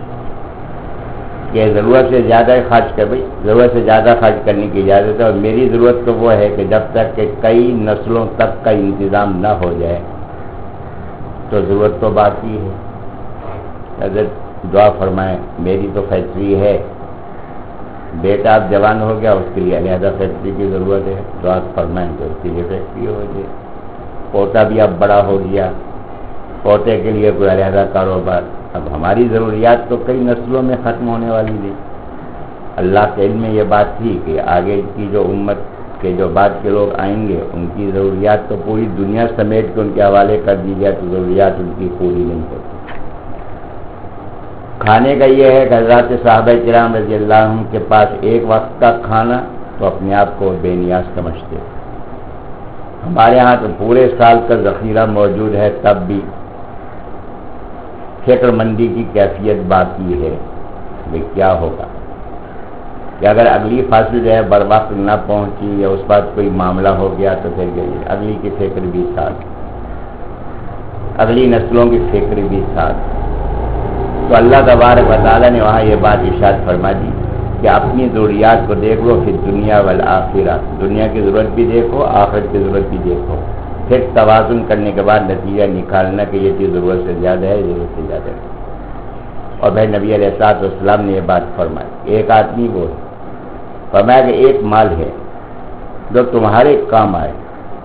کہ ضرورت سے زیادہ خرچ کر بھائی ضرورت سے زیادہ خرچ کرنے کی اجازت ہے، اور میری ضرورت تو وہ ہے کہ جب تک کہ کئی نسلوں تک کا انتظام نہ ہو جائے تو ضرورت تو باقی ہے. حضرت دعا فرمائیں میری تو فیکٹری ہے، بیٹا اب جوان ہو گیا اس کے لیے علیحدہ فیکٹری کی ضرورت ہے، دعا فرمائیں تو اس کے لیے فیکٹری ہو جائے. پوتا بھی اب بڑا ہو گیا، پوتے کے لیے کوئی علیحدہ کاروبار. اب ہماری ضروریات تو کئی نسلوں میں ختم ہونے والی تھی. اللہ کے علم میں یہ بات تھی کہ آگے کی جو امت کے جو بعد کے لوگ آئیں گے ان کی ضروریات تو پوری دنیا سمیٹ کے ان کے حوالے کر دی جائے تو ضروریات ان کی پوری نہیں ہوتی. کھانے کا یہ ہے کہ حضرات صحابہ کرام رضی اللہ عنہ کے پاس ایک وقت کا کھانا تو اپنے آپ کو بے نیاز سمجھتے. ہمارے ہاں تو پورے سال کا ذخیرہ موجود ہے، تب بھی فکر مندی کی کیفیت باقی ہے. بھائی کیا ہوگا کہ اگر اگلی فصل جو ہے بر وقت نہ پہنچی یا اس بات کوئی معاملہ ہو گیا تو پھر گئی اگلی کی فکر بھی ساتھ، اگلی نسلوں کی فکر بھی ساتھ. تو اللہ تبارک و تعالیٰ نے وہاں یہ بات ارشاد فرما دی کہ اپنی ضروریات کو دیکھ لو، پھر دنیا والآخرہ، دنیا کی ضرورت بھی دیکھو آخرت کی ضرورت بھی دیکھو، پھر توازن کرنے کے بعد نتیجہ نکالنا کہ یہ چیز ضرورت سے زیادہ ہے ضرورت سے زیادہ ہے. اور بھائی نبی علیہ الصلوۃ والسلام نے یہ بات فرمائی. ایک آدمی وہ ہے فرمایا کہ ایک مال ہے جو تمہارے کام آئے،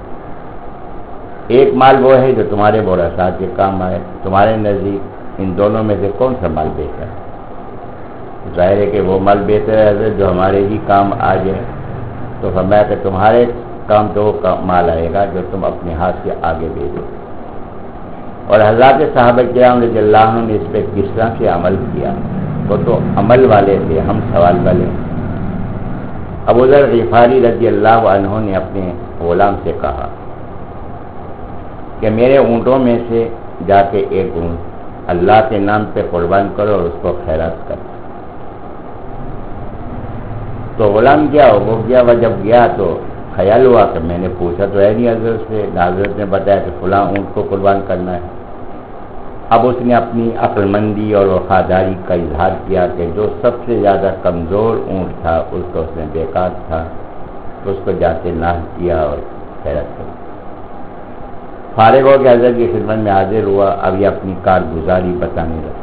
ایک مال وہ ہے جو تمہارے ورثاء کے کام آئے. تمہارے نزدیک ان دونوں میں سے کون سا مال بہتر ہے؟ ظاہر ہے کہ وہ مال بہتر ہے جو ہمارے ہی کام آ جائے. تو فرمایا کہ تمہارے کام تو وہ مال آئے گا جو تم اپنے ہاتھ سے آگے بھیجو. اور حضرات صحابہ کرام رضی اللہ عنہ نے اس پہ کس طرح سے عمل کیا، وہ تو عمل والے تھے، ہم سوال والے. ابو ذر غفاری رضی اللہ عنہ نے اپنے غلام سے کہا کہ میرے اونٹوں میں سے جا کے ایک اونٹ اللہ کے نام پہ قربان کرو اور اس کو خیرات کرو. تو غلام گیا، وہ گیا، وہ جب گیا تو خیال ہوا کہ میں نے پوچھا تو ہے نہیں حضرت سے، حضرت نے بتایا کہ فلاں اونٹ کو قربان کرنا ہے. اب اس نے اپنی عقل مندی اور وفاداری کا اظہار کیا کہ جو سب سے زیادہ کمزور اونٹ تھا اس کو اس نے بیکار تھا تو اس کو جا کے ناز کیا اور خیرات کر. فارغ ہو کے حضرت کی خدمت میں حاضر ہوا. اب یہ اپنی کارگزاری بتانے لگا.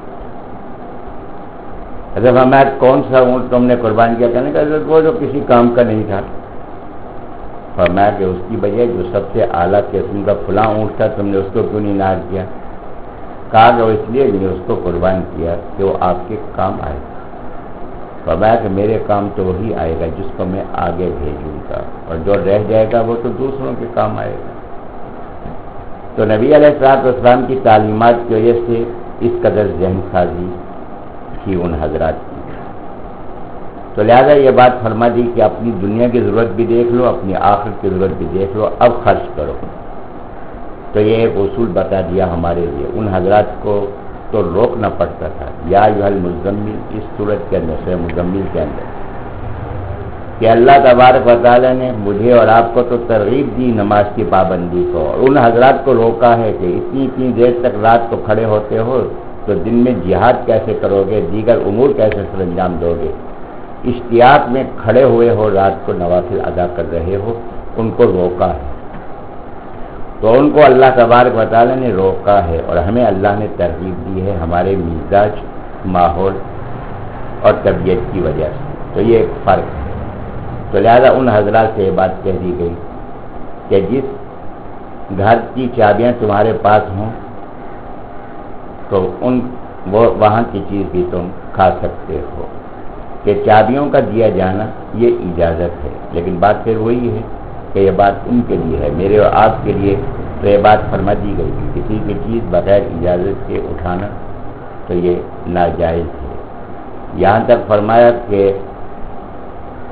حضرت فرمایا کون سا اونٹ تم نے قربان کیا؟ کہنے کہ حضرت وہ جو کسی کام کا نہیں تھا. فرمایا کہ اس کی وجہ جو سب سے اعلیٰ قسم کا فلاں اونٹ تھا تم نے اس کو کیوں نہیں ناز کیا؟ کہا کہ اس لیے میں نے اس کو قربان کیا کہ وہ آپ کے کام آئے گا. فرمایا کہ میرے کام تو وہی آئے گا جس کو میں آگے بھیجوں گا، اور جو رہ جائے گا وہ تو دوسروں کے کام آئے گا. تو نبی علیہ الصلوۃ والسلام کی تعلیمات کی وجہ سے اس قدر ذہن سازی تھی ان حضرات کی. تو لہذا یہ بات فرما دی کہ اپنی دنیا کی ضرورت بھی دیکھ لو، اپنی آخرت کی ضرورت بھی دیکھ لو، اب خرچ کرو. تو یہ ایک اصول بتا دیا ہمارے لیے. ان حضرات کو تو روکنا پڑتا تھا، یا ایھا المزمل، اس صورت کے اندر سے مزمل کے اندر کہ اللہ تبارک و تعالیٰ نے مجھے اور آپ کو تو ترغیب دی نماز کی پابندی کو، اور ان حضرات کو روکا ہے کہ اتنی اتنی دیر تک رات کو کھڑے ہوتے ہو تو دن میں جہاد کیسے کرو گے، دیگر امور کیسے سر انجام دو گے. اشتیاق میں کھڑے ہوئے ہو، رات کو نوافل ادا کر رہے ہو، ان کو روکا ہے. تو ان کو اللہ تبارک و تعالیٰ نے روکا ہے، اور ہمیں اللہ نے ترغیب دی ہے ہمارے مزاج، ماحول اور طبیعت کی وجہ سے. تو یہ ایک فرق ہے. تو لہذا ان حضرات سے یہ بات کہہ دی گئی کہ جس گھر کی چابیاں تمہارے پاس ہوں تو ان وہ وہاں کی چیز بھی تم کھا سکتے ہو. کہ چابیوں کا دیا جانا یہ اجازت ہے، لیکن بات پھر وہی ہے کہ یہ بات ان کے لیے ہے، میرے اور آپ کے لیے تو یہ بات فرما دی گئی کہ کسی کی چیز بغیر اجازت کے اٹھانا تو یہ ناجائز ہے. یہاں تک فرمایا کہ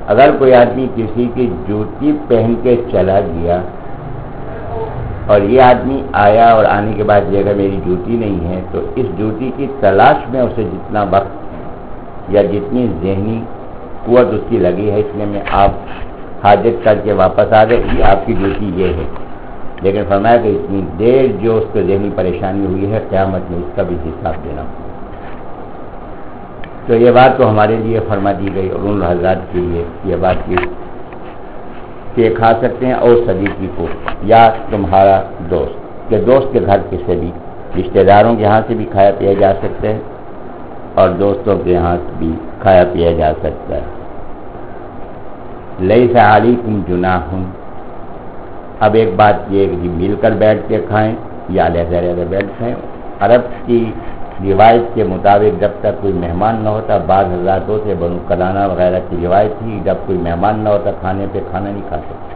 اگر کوئی آدمی کسی کی جوتی پہن کے چلا گیا اور یہ آدمی آیا اور آنے کے بعد یہ اگر میری جوتی نہیں ہے، تو اس جوتی کی تلاش میں اسے جتنا وقت یا جتنی ذہنی قوت اس کی لگی ہے، اس میں میں آپ حاجت کر کے واپس آ گئے، یہ آپ کی جوتی یہ ہے، لیکن فرمایا کہ اتنی دیر جو اس کو ذہنی پریشانی ہوئی ہے، قیامت میں اس کا بھی حساب دینا ہوگا۔ تو یہ بات تو ہمارے لیے فرما دی گئی اور ان حضرات کے لیے یہ بات کی کہ کھا سکتے ہیں اور صدیقی کو یا تمہارا دوست کہ دوست کے گھر کے سے بھی، رشتہ داروں کے ہاں سے بھی کھایا پیا جا سکتا ہے اور دوستوں کے ہاں سے بھی کھایا پیا جا سکتا ہے۔ لیس علیکم جناح، اب ایک بات یہ کہ مل کر بیٹھ کے کھائیں یا علیحدہ علیحدہ بیٹھ کھائیں۔ عرب کی روایت کے مطابق جب تک کوئی مہمان نہ ہوتا، بعض حضراتوں سے بنو کنانہ وغیرہ کی روایت تھی، جب کوئی مہمان نہ ہوتا کھانے پہ کھانا نہیں کھا سکتے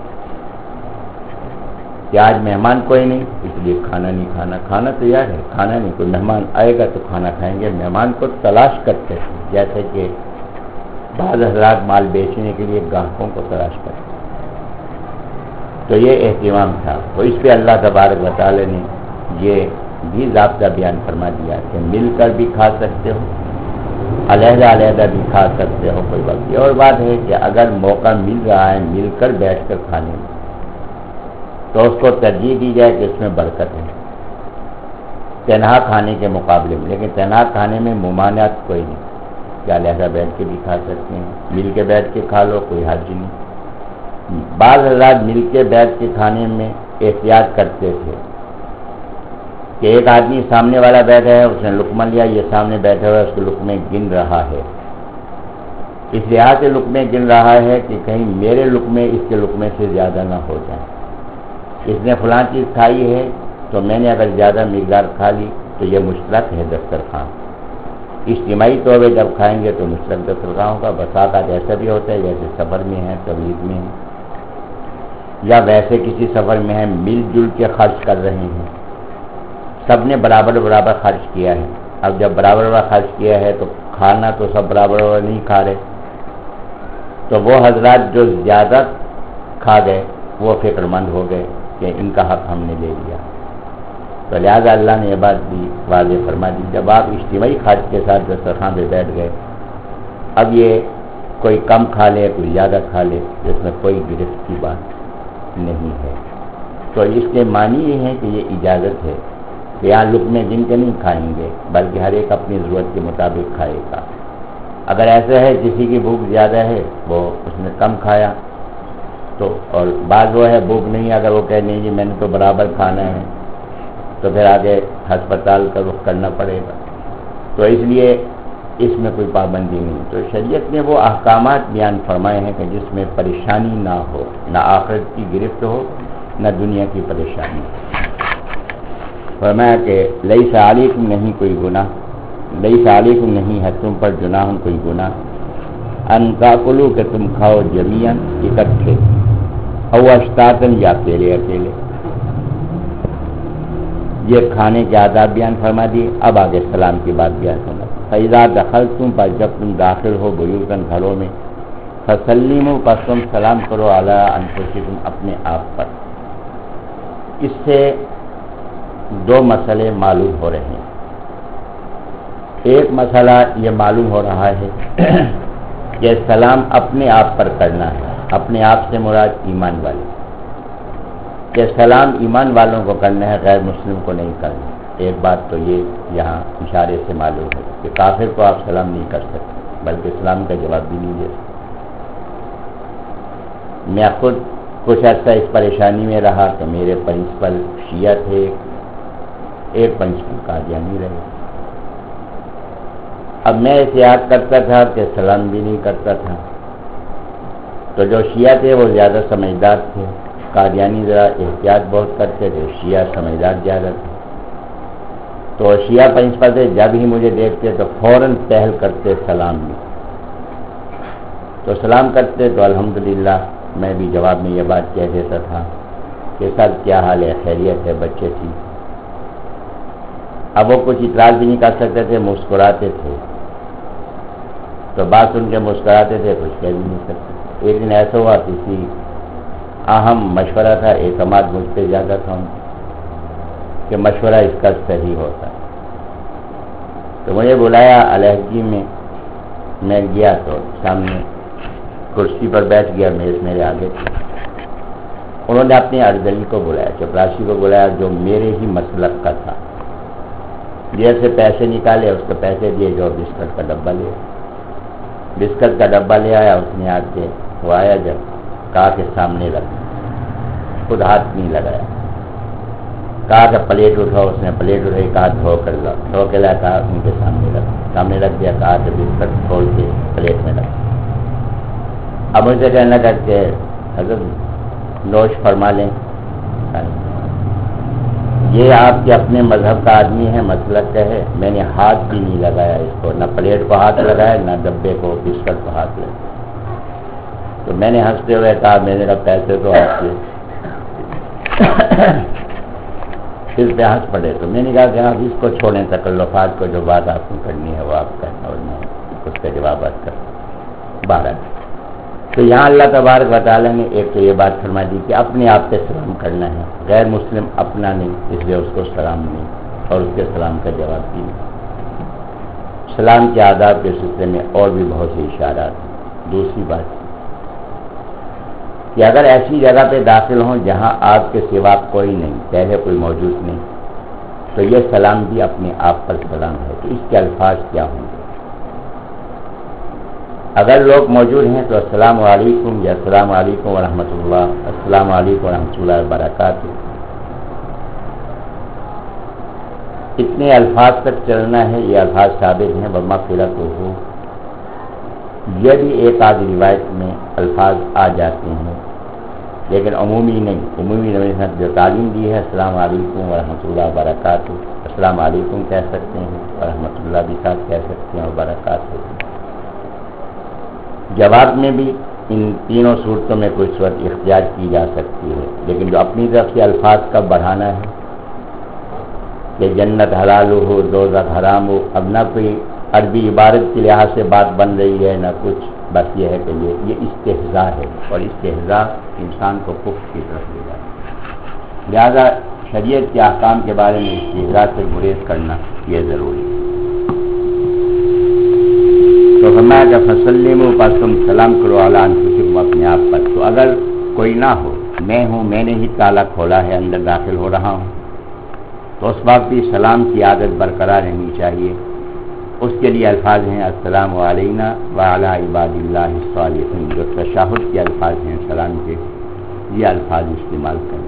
کہ آج مہمان کوئی نہیں اس لیے کھانا نہیں کھانا، کھانا تیار ہے کھانا نہیں، کوئی مہمان آئے گا تو کھانا کھائیں گے۔ مہمان کو تلاش کرتے تھے، جیسے کہ بعض حضرات مال بیچنے کے لیے گاہکوں کو تلاش کرتے، تو یہ اہتمام تھا۔ تو اس پہ اللہ تبارک و تعالی نے یہ بھی ضابطہ بیان فرما دیا کہ مل کر بھی کھا سکتے ہو، علیحدہ علیحدہ بھی کھا سکتے ہو، کوئی بات نہیں۔ اور بات ہے کہ اگر موقع مل رہا ہے مل کر بیٹھ کر کھانے میں تو اس کو ترجیح دی جائے کہ اس میں برکت ہے تنہا کھانے کے مقابلے میں، لیکن تنہا کھانے میں ممانعت کوئی نہیں کہ علیحدہ بیٹھ کے بھی کھا سکتے ہیں، مل کے بیٹھ کے کھا لو، کوئی حرج نہیں۔ بعض حضرات مل کے بیٹھ کے کھانے میں احتیاط کرتے تھے کہ ایک آدمی سامنے والا بیٹھا ہے، اس نے لقمہ لیا، یہ سامنے بیٹھا ہوا ہے، اس کے لقمے گن رہا ہے، اس لحاظ سے لقمے گن رہا ہے کہ کہیں میرے لقمے اس کے لقمے سے زیادہ نہ ہو جائیں۔ اس نے فلاں چیز کھائی ہے تو میں نے اگر زیادہ مقدار کھا لی تو یہ مشترک ہے دسترخوان، اجتماعی طور پہ جب کھائیں گے تو مشترک دسترخوان ہوگا۔ بسا کا ایسا بھی ہوتا ہے جیسے سفر میں ہے، تبلیغ میں ہے، یا ویسے کسی سفر میں ہے، مل جل کے خرچ کر رہے ہیں، سب نے برابر برابر خرچ کیا ہے۔ اب جب برابر برابر خرچ کیا ہے تو کھانا تو سب برابر برابر نہیں کھا رہے، تو وہ حضرات جو زیادہ کھا گئے وہ فکر مند ہو گئے کہ ان کا حق ہم نے لے لیا، تو لہٰذا اللہ نے یہ بات بھی واضح فرما دی، جب آپ اجتماعی خرچ کے ساتھ دسترخوان پہ بیٹھ گئے، اب یہ کوئی کم کھا لے کوئی زیادہ کھا لے، اس میں کوئی گرفت کی بات نہیں ہے۔ تو اس کے معنی یہ ہے کہ یہ اجازت ہے کہ یہاں لقمے گن کے نہیں کھائیں گے، بلکہ ہر ایک اپنی ضرورت کے مطابق کھائے گا۔ اگر ایسا ہے کسی کی بھوک زیادہ ہے وہ اس نے کم کھایا تو، اور بعض وہ ہے بھوک نہیں، اگر وہ کہہ نہیں جی میں نے تو برابر کھانا ہے تو پھر آگے ہسپتال کا رخ کرنا پڑے گا، تو اس لیے اس میں کوئی پابندی نہیں۔ تو شریعت نے وہ احکامات بیان فرمائے ہیں کہ جس میں پریشانی نہ ہو، نہ آخرت کی گرفت ہو نہ دنیا کی پریشانی۔ فرمایا کہ لیس علیکم نہیں کوئی گناہ، لیس علیکم نہیں ہے تم پر جناح کوئی گناہ، ان تاکلوا کہ تم کھاؤ جمیعاً اکٹھے، او اشتاتاً یا اکیلے اکیلے۔ یہ کھانے کے آداب بیان فرما دیے، اب آگے سلام کی بات بیان فرما دی۔ فَإِذَا دَخَلْتُمْ پر جب تم داخل ہو بیوتاً گھروں میں، فَسَلِّمُوا پس تم سلام کرو عَلَىٰ أَنفُسِكُمْ اپنے آپ پر۔ اس سے دو مسئلے معلوم ہو رہے ہیں۔ ایک مسئلہ یہ معلوم ہو رہا ہے کہ سلام اپنے آپ پر کرنا ہے، اپنے آپ سے مراد ایمان والے، کہ سلام ایمان والوں کو کرنا ہے، غیر مسلم کو نہیں کرنا۔ ایک بات تو یہ یہاں اشارے سے معلوم ہے کہ کافر کو آپ سلام نہیں کر سکتے، بلکہ اسلام کا جواب بھی نہیں دے سکتے۔ میں خود کچھ عرصہ اس پریشانی میں رہا کہ میرے پرنسپل شیعہ تھے، ایک پرنسپل قادیانی رہے۔ اب میں احتیاط کرتا تھا کہ سلام بھی نہیں کرتا تھا، تو جو شیعہ تھے وہ زیادہ سمجھدار تھے، قادیانی ذرا احتیاط بہت کرتے تھے، شیعہ سمجھدار زیادہ تھے۔ تو شیعہ پرنسپل تھے، جب ہی مجھے دیکھتے تو فوراً پہل کرتے سلام میں، تو سلام کرتے تو الحمدللہ میں بھی جواب میں یہ بات کہہ دیتا تھا کہ سر کیا حال ہے، خیریت ہے، بچے تھی۔ اب وہ کچھ اعتراض بھی نہیں کر سکتے تھے، مسکراتے تھے۔ تو بات سن کے مسکراتے تھے، کچھ کہہ بھی نہیں سکتے۔ ایک دن ایسا ہوا، کسی اہم مشورہ تھا، اعتماد مجھ پہ زیادہ تھا ان کہ مشورہ اس کا صحیح ہوتا، تو مجھے بلایا علیحدگی میں، میں گیا تو سامنے کرسی پر بیٹھ گیا، میز میرے آگے تھے۔ انہوں نے اپنی اردلی کو بلایا، چپراسی کو بلایا، جو میرے ہی مسلک کا تھا، جیب سے پیسے نکالے، اس کو پیسے دیے، جو بسکٹ کا ڈبہ لیا، بسکٹ کا ڈبہ لے آیا، اس نے آ کے وہ آیا، جب کہا کہ سامنے رکھ، خود ہاتھ نہیں لگایا، کہا کہ پلیٹ اٹھاؤ، اس نے پلیٹ اٹھائی، کہا دھو کر لاؤ، دھو کے لایا، کہا ان کے سامنے رکھ، سامنے رکھ دیا، کہا کہ بسکٹ کھول کے پلیٹ میں رکھ۔ اب مجھ سے کہنے لگا کہ حضرت نوش فرما لیں، یہ آپ کے اپنے مذہب کا آدمی ہے، مسلک کا ہے، میں نے ہاتھ بھی نہیں لگایا اس کو، نہ پلیٹ کو ہاتھ لگایا، نہ ڈبے کو، بسکٹ کو ہاتھ لگایا۔ تو میں نے ہنستے ہوئے کہا، میں نے کہا پیسے تو آپ کے، پھر پہ ہنس پڑے۔ تو میں نے کہا کہ آپ اس کو چھوڑیں، تکلفات کو، جو بات آپ کو کرنی ہے وہ آپ کرنا، اور میں اس کا جوابات کروں۔ بارہ تو یہاں اللہ تبارک و تعالیٰ نے ایک تو یہ بات فرما دی کہ اپنے آپ پہ سلام کرنا ہے، غیر مسلم اپنا نہیں، اس لیے اس کو سلام نہیں، اور اس کے سلام کا جواب بھی نہیں۔ سلام کے آداب کے سلسلے میں اور بھی بہت سے اشارات ہیں۔ دوسری بات کہ اگر ایسی جگہ پہ داخل ہوں جہاں آپ کے سوا کوئی نہیں، پہلے کوئی موجود نہیں، تو یہ سلام بھی اپنے آپ پر سلام ہے۔ تو اس کے الفاظ کیا ہوں گے؟ اگر لوگ موجود ہیں تو السلام علیکم یا السلام علیکم ورحمۃ اللہ، السلام علیکم ورحمۃ اللہ وبرکاتہ، اتنے الفاظ تک چلنا ہے۔ یہ الفاظ ثابت ہیں، بمغفرت ہو۔ یہ بھی ایک آدھ روایت میں الفاظ آ جاتے ہیں، لیکن عمومی نہیں۔ عمومی نے جو تعلیم دی ہے، السلام علیکم ورحمۃ اللہ وبرکاتہ، السلام علیکم کہہ سکتے ہیں، ورحمۃ اللہ بھی ساتھ کہہ سکتے ہیں، وبرکاتہ۔ جواب میں بھی ان تینوں صورتوں میں کوئی صورت اختیار کی جا سکتی ہے، لیکن جو اپنی طرف سے الفاظ کا بڑھانا ہے کہ جنت حلال ہو، دوزخ حرام ہو، اب نہ کوئی عربی عبارت کے لحاظ سے بات بن رہی ہے، نہ کچھ، بس یہ ہے کہ یہ یہ استہزاء ہے، اور استہزاء انسان کو کفر کی طرف لے جاتا ہے۔ لہذا شریعت کے احکام کے بارے میں استہزاء سے گریز کرنا یہ ضروری ہے۔ تو فرمایا کہ فسلموا، پس تم سلام کرو، علی انفسکم، اپنے آپ پر۔ تو اگر کوئی نہ ہو، میں ہوں، میں نے ہی تالا کھولا ہے، اندر داخل ہو رہا ہوں، تو اس وقت بھی سلام کی عادت برقرار رہنی چاہیے۔ اس کے لیے الفاظ ہیں السلام علینا وعلی عباد اللہ الصالحین، جو تشہد کے الفاظ ہیں سلام کے، یہ الفاظ استعمال کریں۔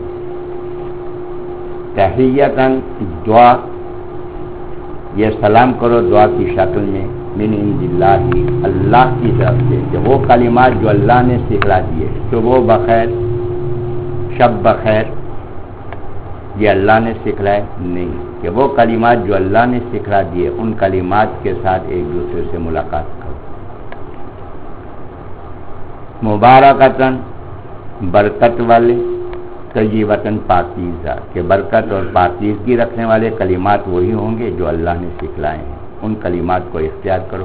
تحیۃً، دعا، یہ سلام کرو دعا کی شکل میں، من عند اللہ، اللہ کی طرف سے، کہ وہ کلمات جو اللہ نے سکھلا دیے، صبح بخیر، شب بخیر، یہ اللہ نے سکھلائے نہیں، کہ وہ کلمات جو اللہ نے سکھلا دیے، ان کلمات کے ساتھ ایک دوسرے سے ملاقات کرو۔ مبارکتاً، برکت والے، طیبتاً، پاکیزہ، کہ برکت اور پاکیزگی رکھنے والے کلمات وہی ہوں گے جو اللہ نے سکھلائے ہیں، ان کلمات کو اختیار کرو۔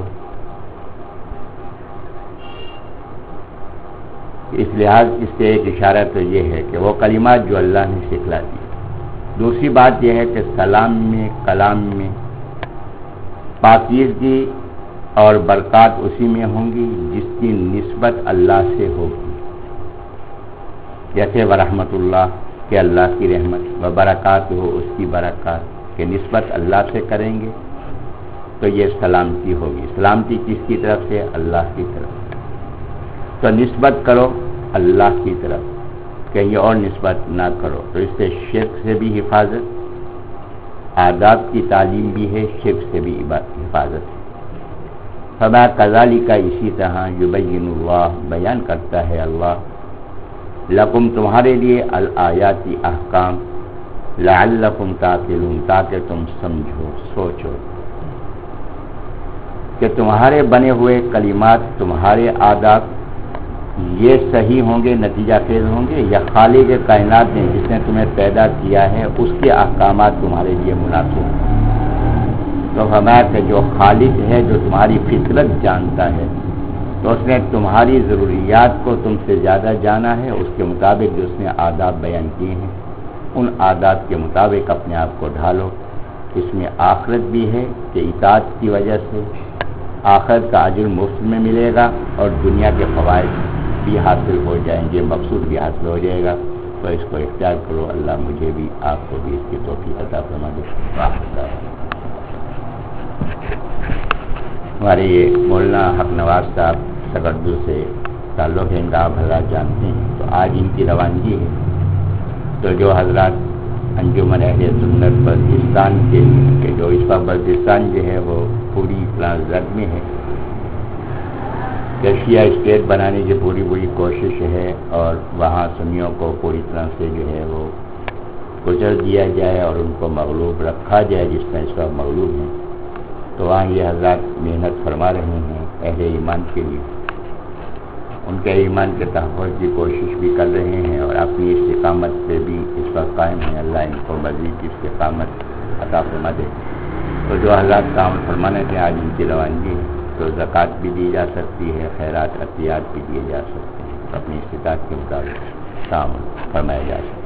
اس لحاظ اس سے ایک اشارہ تو یہ ہے کہ وہ کلمات جو اللہ نے سکھلا دی۔ دوسری بات یہ ہے کہ سلام میں، کلام میں پاکیزگی اور برکات اسی میں ہوں گی جس کی نسبت اللہ سے ہوگی، جیسے ورحمت اللہ کہ اللہ کی رحمت، و برکات ہو، اس کی برکات کہ نسبت اللہ سے کریں گے تو یہ سلامتی ہوگی۔ سلامتی کس کی طرف سے؟ اللہ کی طرف، تو نسبت کرو اللہ کی طرف، کہیں اور نسبت نہ کرو۔ تو اس سے شرک سے بھی حفاظت، آداب کی تعلیم بھی ہے، شرک سے بھی حفاظت ہے۔ فما کذالک، اسی طرح یبین اللہ، بیان کرتا ہے اللہ، لکم، تمہارے لیے، الآیات، احکام، لعلکم تعقلون، تاکہ تم سمجھو، سوچو کہ تمہارے بنے ہوئے کلمات، تمہارے آداب یہ صحیح ہوں گے، نتیجہ خیز ہوں گے، یا خالق کائنات نے جس نے تمہیں پیدا کیا ہے اس کے احکامات تمہارے لیے مناسب ہیں۔ تو فرمایا کہ جو خالق ہے، جو تمہاری فطرت جانتا ہے، تو اس نے تمہاری ضروریات کو تم سے زیادہ جانا ہے، اس کے مطابق جو اس نے آداب بیان کیے ہیں ان آداب کے مطابق اپنے آپ کو ڈھالو۔ اس میں آخرت بھی ہے کہ اطاعت کی وجہ سے آخرت کا اجر مفت میں ملے گا اور دنیا کے فوائد بھی حاصل ہو جائیں گے، مقصود بھی حاصل ہو جائے گا۔ تو اس کو اختیار کرو، اللہ مجھے بھی آپ کو بھی اس کی توفیق عطا فرما دے۔ ہمارے یہ مولانا حق نواز صاحب سکردو سے تعلق ہے، ان کا آپ حضرات جانتے ہیں، تو آج ان کی روانگی ہے۔ تو جو حضرات انجمن اہل سنت بلتستان کے کہ جو اس وقت بلتستان جو ہے وہ پوری طرح زد میں ہے، ایشیا اسٹیٹ بنانے کی پوری پوری کوشش ہے اور وہاں سنیوں کو پوری طرح سے جو ہے وہ گزر دیا جائے اور ان کو مغلوب رکھا جائے جس طرح اس وقت مغلوب ہیں۔ تو وہاں یہ حضرات محنت فرما رہے ہیں اہل ایمان کے لیے، ان کے ایمان کے تحفظ کی کوشش بھی کر رہے ہیں اور اپنی استقامت پہ بھی اس وقت قائم ہیں۔ اللہ ان کو مزید استقامت عطا فرما دے۔ تو جو حضرات کام فرمانے تھے آج ان کی روانگی ہے، تو زکوٰۃ بھی دی جا سکتی ہے، خیرات عطیات بھی دیے جا سکتے ہیں، اپنی استطاعت کے مطابق کام فرمایا جا سکتا ہے۔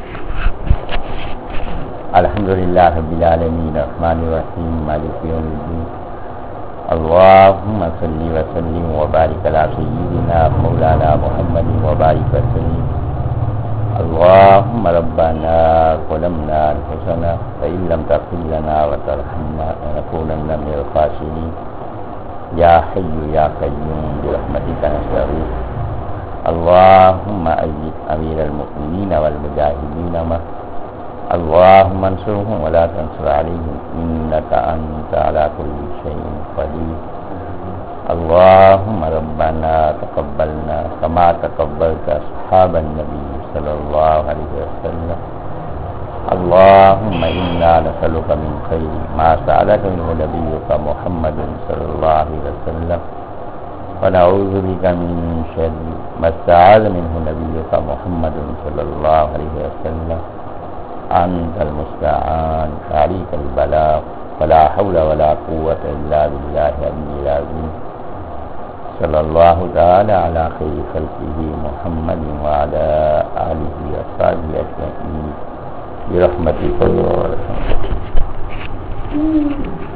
الحمدللہ رب العالمین الرحمن الرحیم مالک یوم الدین، اللہم صلی وسلم وبارک علی سیدنا مولانا محمد وبارک وسلم۔ اللہم ربنا ظلمنا انفسنا فإن لم تغفر لنا وترحمنا لنكونن من الخاسرین۔ یا حی یا قیوم برحمتک نستغیث۔ اللہم اید امیر المؤمنین والمجاہدین معه، اللہم انصرهم ولا تنصر علیہم انک انت علی کل شیء قدیر۔ اللہم ربنا تقبلنا کما تقبلت اصحاب النبی صلی اللہ علیہ وسلم۔ اللہم انا نسألک من خیر ما سألک منہ نبیک محمد صلی اللہ علیہ وسلم، ونعوذ بک من شر ما استعاذ منہ نبیک محمد صلی اللہ علیہ وسلم۔ انت المستعان علیک البلاغ ولا حول ولا قوة الا باللہ العلی العظیم۔ صلی اللہ تعالی علی خیر خلقہ محمد وعلی آلہ وصحبہ اجمعین برحمتک یا ارحم الراحمین۔